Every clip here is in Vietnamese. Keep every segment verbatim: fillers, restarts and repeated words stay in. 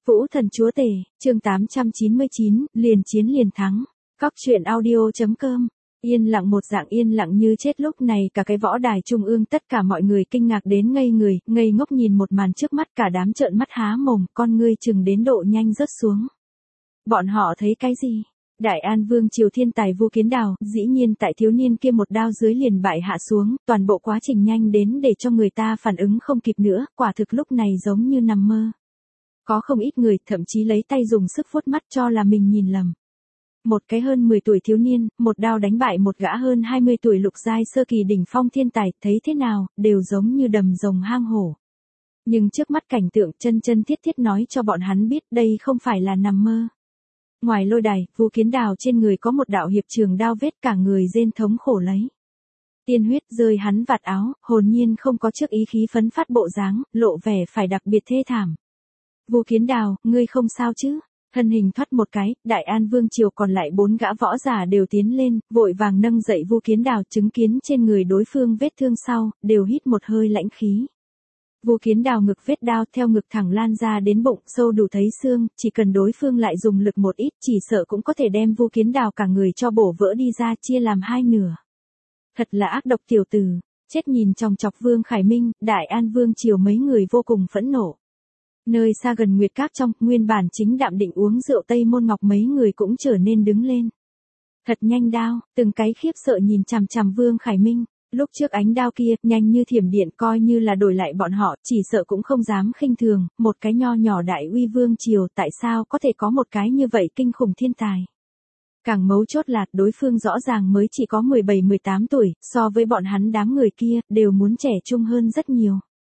Vũ Thần Chúa Tể, chương tám trăm chín mươi chín, liền chiến liền thắng. Cóc truyện audio.com. Yên lặng một dạng yên lặng như chết, lúc này cả cái võ đài trung ương tất cả mọi người kinh ngạc đến ngây người, ngây ngốc nhìn một màn trước mắt, cả đám trợn mắt há mồm, con ngươi chừng đến độ nhanh rớt xuống. Bọn họ thấy cái gì? Đại An Vương triều thiên tài Vu Kiến Đào, dĩ nhiên tại thiếu niên kia một đao dưới liền bại hạ xuống, toàn bộ quá trình nhanh đến để cho người ta phản ứng không kịp nữa, quả thực lúc này giống như nằm mơ. Có không ít người thậm chí lấy tay dùng sức vuốt mắt cho là mình nhìn lầm. Một cái hơn mười tuổi thiếu niên, một đao đánh bại một gã hơn hai mươi tuổi lục giai sơ kỳ đỉnh phong thiên tài, thấy thế nào, đều giống như đầm rồng hang hổ. Nhưng trước mắt cảnh tượng chân chân thiết thiết nói cho bọn hắn biết đây không phải là nằm mơ. Ngoài lôi đài, Vu Kiến Đào trên người có một đạo hiệp trường đao vết, cả người rên thống khổ lấy. Tiên huyết rơi hắn vạt áo, hồn nhiên không có trước ý khí phấn phát bộ dáng, lộ vẻ phải đặc biệt thê thảm. Vu Kiến Đào, ngươi không sao chứ? Thân hình thoát một cái, Đại An Vương triều còn lại bốn gã võ giả đều tiến lên, vội vàng nâng dậy Vu Kiến Đào, chứng kiến trên người đối phương vết thương sau, đều hít một hơi lãnh khí. Vu Kiến Đào ngực vết đao theo ngực thẳng lan ra đến bụng, sâu đủ thấy xương, chỉ cần đối phương lại dùng lực một ít, chỉ sợ cũng có thể đem Vu Kiến Đào cả người cho bổ vỡ đi ra, chia làm hai nửa. Thật là ác độc tiểu tử, chết nhìn chòng chọc Vương Khải Minh, Đại An Vương triều mấy người vô cùng phẫn nộ. Nơi xa gần Nguyệt Các trong, nguyên bản chính đạm định uống rượu Tây Môn Ngọc mấy người cũng trở nên đứng lên. Thật nhanh đao, từng cái khiếp sợ nhìn chằm chằm Vương Khải Minh. Lúc trước ánh đao kia, nhanh như thiểm điện, coi như là đổi lại bọn họ, chỉ sợ cũng không dám khinh thường, một cái nho nhỏ đại uy vương triều, tại sao có thể có một cái như vậy kinh khủng thiên tài. Càng mấu chốt là, đối phương rõ ràng mới chỉ có mười bảy mười tám tuổi, so với bọn hắn đám người kia, đều muốn trẻ trung hơn rất nhiều.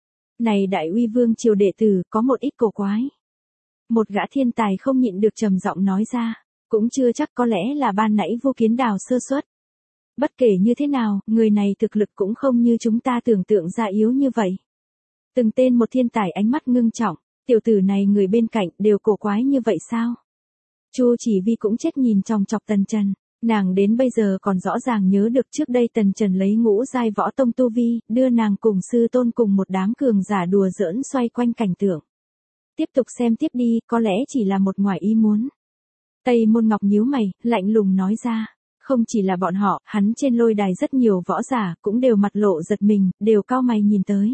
Này đại uy vương triều đệ tử, có một ít cổ quái. Một gã thiên tài không nhịn được trầm giọng nói ra, cũng chưa chắc, có lẽ là ban nãy Vu Kiến Đào sơ suất. Bất kể như thế nào, người này thực lực cũng không như chúng ta tưởng tượng ra yếu như vậy. Từng tên một thiên tài ánh mắt ngưng trọng, tiểu tử này người bên cạnh đều cổ quái như vậy sao? Chu Chỉ Vi cũng chết nhìn chòng chọc Tần Trần, nàng đến bây giờ còn rõ ràng nhớ được trước đây Tần Trần lấy ngũ giai võ tông tu vi, đưa nàng cùng sư tôn cùng một đám cường giả đùa giỡn xoay quanh cảnh tượng. Tiếp tục xem tiếp đi, có lẽ chỉ là một ngoài ý muốn. Tây Môn Ngọc nhíu mày, lạnh lùng nói ra. Không chỉ là bọn họ, hắn trên lôi đài rất nhiều võ giả, cũng đều mặt lộ giật mình, đều cau mày nhìn tới.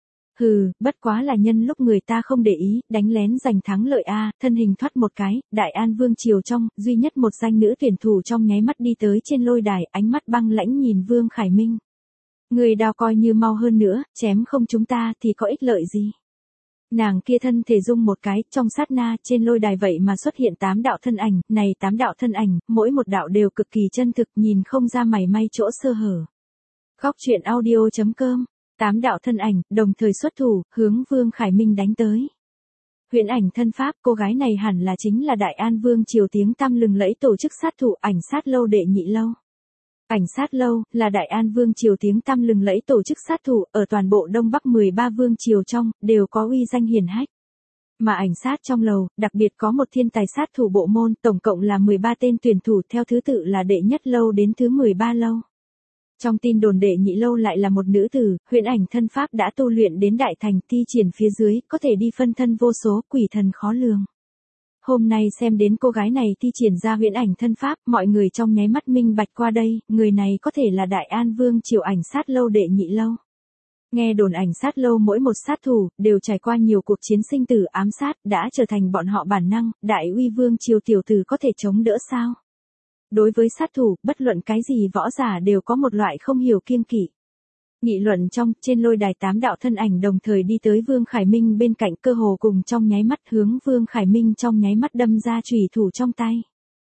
Hừ, bất quá là nhân lúc người ta không để ý, đánh lén giành thắng lợi a, thân hình thoát một cái, Đại An Vương triều trong, duy nhất một danh nữ tuyển thủ trong nháy mắt đi tới trên lôi đài, ánh mắt băng lãnh nhìn Vương Khải Minh. Người đao coi như mau hơn nữa, chém không chúng ta thì có ích lợi gì. Nàng kia thân thể rung một cái, trong sát na, trên lôi đài vậy mà xuất hiện tám đạo thân ảnh, này tám đạo thân ảnh, mỗi một đạo đều cực kỳ chân thực, nhìn không ra mảy may chỗ sơ hở. Cóc truyện audio.com, tám đạo thân ảnh, đồng thời xuất thủ, hướng Vương Khải Minh đánh tới. Huyễn ảnh thân pháp, cô gái này hẳn là chính là Đại An Vương triều tiếng tăm lừng lẫy tổ chức sát thủ ảnh sát lâu đệ nhị lâu. Ảnh sát lâu, là Đại An Vương triều tiếng tăm lừng lẫy tổ chức sát thủ, ở toàn bộ Đông Bắc mười ba vương triều trong, đều có uy danh hiển hách. Mà ảnh sát trong lầu, đặc biệt có một thiên tài sát thủ bộ môn, tổng cộng là mười ba tên tuyển thủ theo thứ tự là đệ nhất lâu đến thứ mười ba lâu. Trong tin đồn đệ nhị lâu lại là một nữ tử, huyễn ảnh thân pháp đã tu luyện đến đại thành, thi triển phía dưới, có thể đi phân thân vô số, quỷ thần khó lường. Hôm nay xem đến cô gái này thi triển ra huyễn ảnh thân pháp, mọi người trong nháy mắt minh bạch qua đây, người này có thể là Đại An Vương triều ảnh sát lâu đệ nhị lâu. Nghe đồn ảnh sát lâu mỗi một sát thủ, đều trải qua nhiều cuộc chiến sinh tử ám sát, đã trở thành bọn họ bản năng, Đại uy Vương triều tiểu tử có thể chống đỡ sao? Đối với sát thủ, bất luận cái gì võ giả đều có một loại không hiểu kiêng kỵ. Nghị luận trong, trên lôi đài tám đạo thân ảnh đồng thời đi tới Vương Khải Minh bên cạnh, cơ hồ cùng trong nháy mắt hướng Vương Khải Minh trong nháy mắt đâm ra chùy thủ trong tay.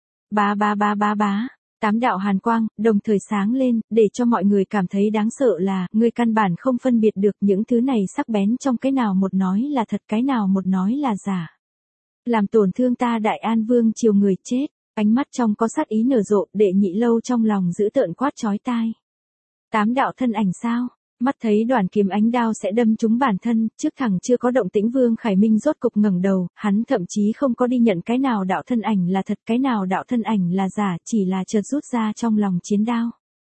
Bá bá bá bá bá, tám đạo hàn quang, đồng thời sáng lên, để cho mọi người cảm thấy đáng sợ là, người căn bản không phân biệt được những thứ này sắc bén trong cái nào một nói là thật, cái nào một nói là giả. Làm tổn thương ta Đại An Vương triều người chết, ánh mắt trong có sát ý nở rộ, đệ nhị lâu trong lòng giữ tợn quát chói tai. Tám đạo thân ảnh sao? Mắt thấy đoàn kiếm ánh đao sẽ đâm trúng bản thân, trước thẳng chưa có động tĩnh Vương Khải Minh rốt cục ngẩng đầu, hắn thậm chí không có đi nhận cái nào đạo thân ảnh là thật, cái nào đạo thân ảnh là giả, chỉ là chợt rút ra trong lòng chiến đao.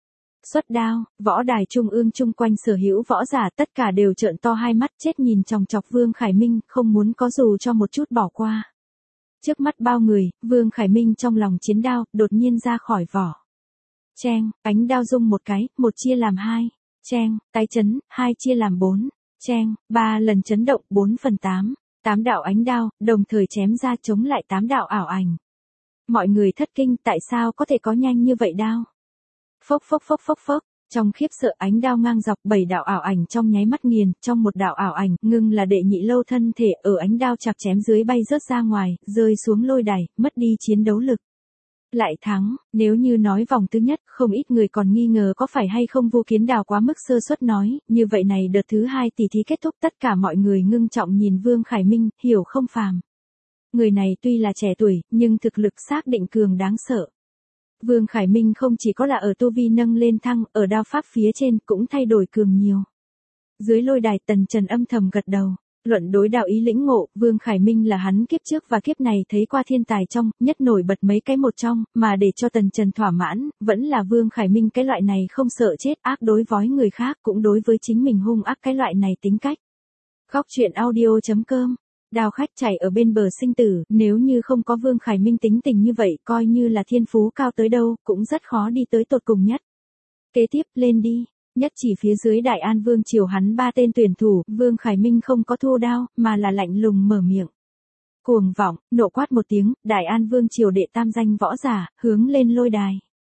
Xuất đao, võ đài trung ương chung quanh sở hữu võ giả tất cả đều trợn to hai mắt chết nhìn chòng chọc Vương Khải Minh, không muốn có dù cho một chút bỏ qua. Trước mắt bao người, Vương Khải Minh trong lòng chiến đao, đột nhiên ra khỏi vỏ. Cheng, ánh đao rung một cái, một chia làm hai. Cheng, tái chấn, hai chia làm bốn. Cheng, ba lần chấn động, bốn phần tám. Tám đạo ánh đao, đồng thời chém ra chống lại tám đạo ảo ảnh. Mọi người thất kinh, tại sao có thể có nhanh như vậy đao? Phốc phốc phốc phốc phốc, trong khiếp sợ ánh đao ngang dọc bảy đạo ảo ảnh trong nháy mắt nghiền, trong một đạo ảo ảnh, ngưng là đệ nhị lâu thân thể ở ánh đao chặt chém dưới bay rớt ra ngoài, rơi xuống lôi đài, mất đi chiến đấu lực. Lại thắng, nếu như nói vòng thứ nhất, không ít người còn nghi ngờ có phải hay không Vu Kiến Đào quá mức sơ suất nói, như vậy này đợt thứ hai tỷ thí kết thúc tất cả mọi người ngưng trọng nhìn Vương Khải Minh, hiểu không phàm. Người này tuy là trẻ tuổi, nhưng thực lực xác định cường đáng sợ. Vương Khải Minh không chỉ có là ở tu vi nâng lên thăng, ở đao pháp phía trên cũng thay đổi cường nhiều. Dưới lôi đài Tần Trần âm thầm gật đầu. Luận đối đạo ý lĩnh ngộ, Vương Khải Minh là hắn kiếp trước và kiếp này thấy qua thiên tài trong, nhất nổi bật mấy cái một trong, mà để cho Tần Trần thỏa mãn, vẫn là Vương Khải Minh cái loại này không sợ chết, ác đối với người khác, cũng đối với chính mình hung ác cái loại này tính cách. Góc truyện audio chấm com. Đao khách chảy ở bên bờ sinh tử, nếu như không có Vương Khải Minh tính tình như vậy, coi như là thiên phú cao tới đâu, cũng rất khó đi tới tột cùng nhất. Kế tiếp, lên đi. Nhất chỉ phía dưới Đại An Vương triều hắn ba tên tuyển thủ, Vương Khải Minh không có thua đao, mà là lạnh lùng mở miệng. Cuồng vọng, nộ quát một tiếng, Đại An Vương triều đệ tam danh võ giả, hướng lên lôi đài.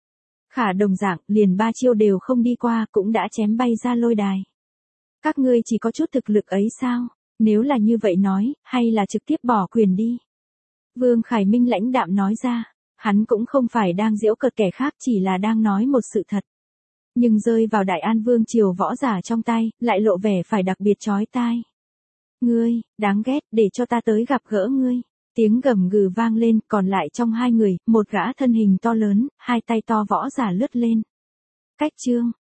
Khả đồng dạng, liền ba chiêu đều không đi qua, cũng đã chém bay ra lôi đài. Các ngươi chỉ có chút thực lực ấy sao? Nếu là như vậy nói, hay là trực tiếp bỏ quyền đi? Vương Khải Minh lãnh đạm nói ra, hắn cũng không phải đang giễu cợt kẻ khác, chỉ là đang nói một sự thật. Nhưng rơi vào Đại An Vương triều võ giả trong tay, lại lộ vẻ phải đặc biệt chói tai. Ngươi, đáng ghét, để cho ta tới gặp gỡ ngươi. Tiếng gầm gừ vang lên, còn lại trong hai người, một gã thân hình to lớn, hai tay to võ giả lướt lên. Cách chương,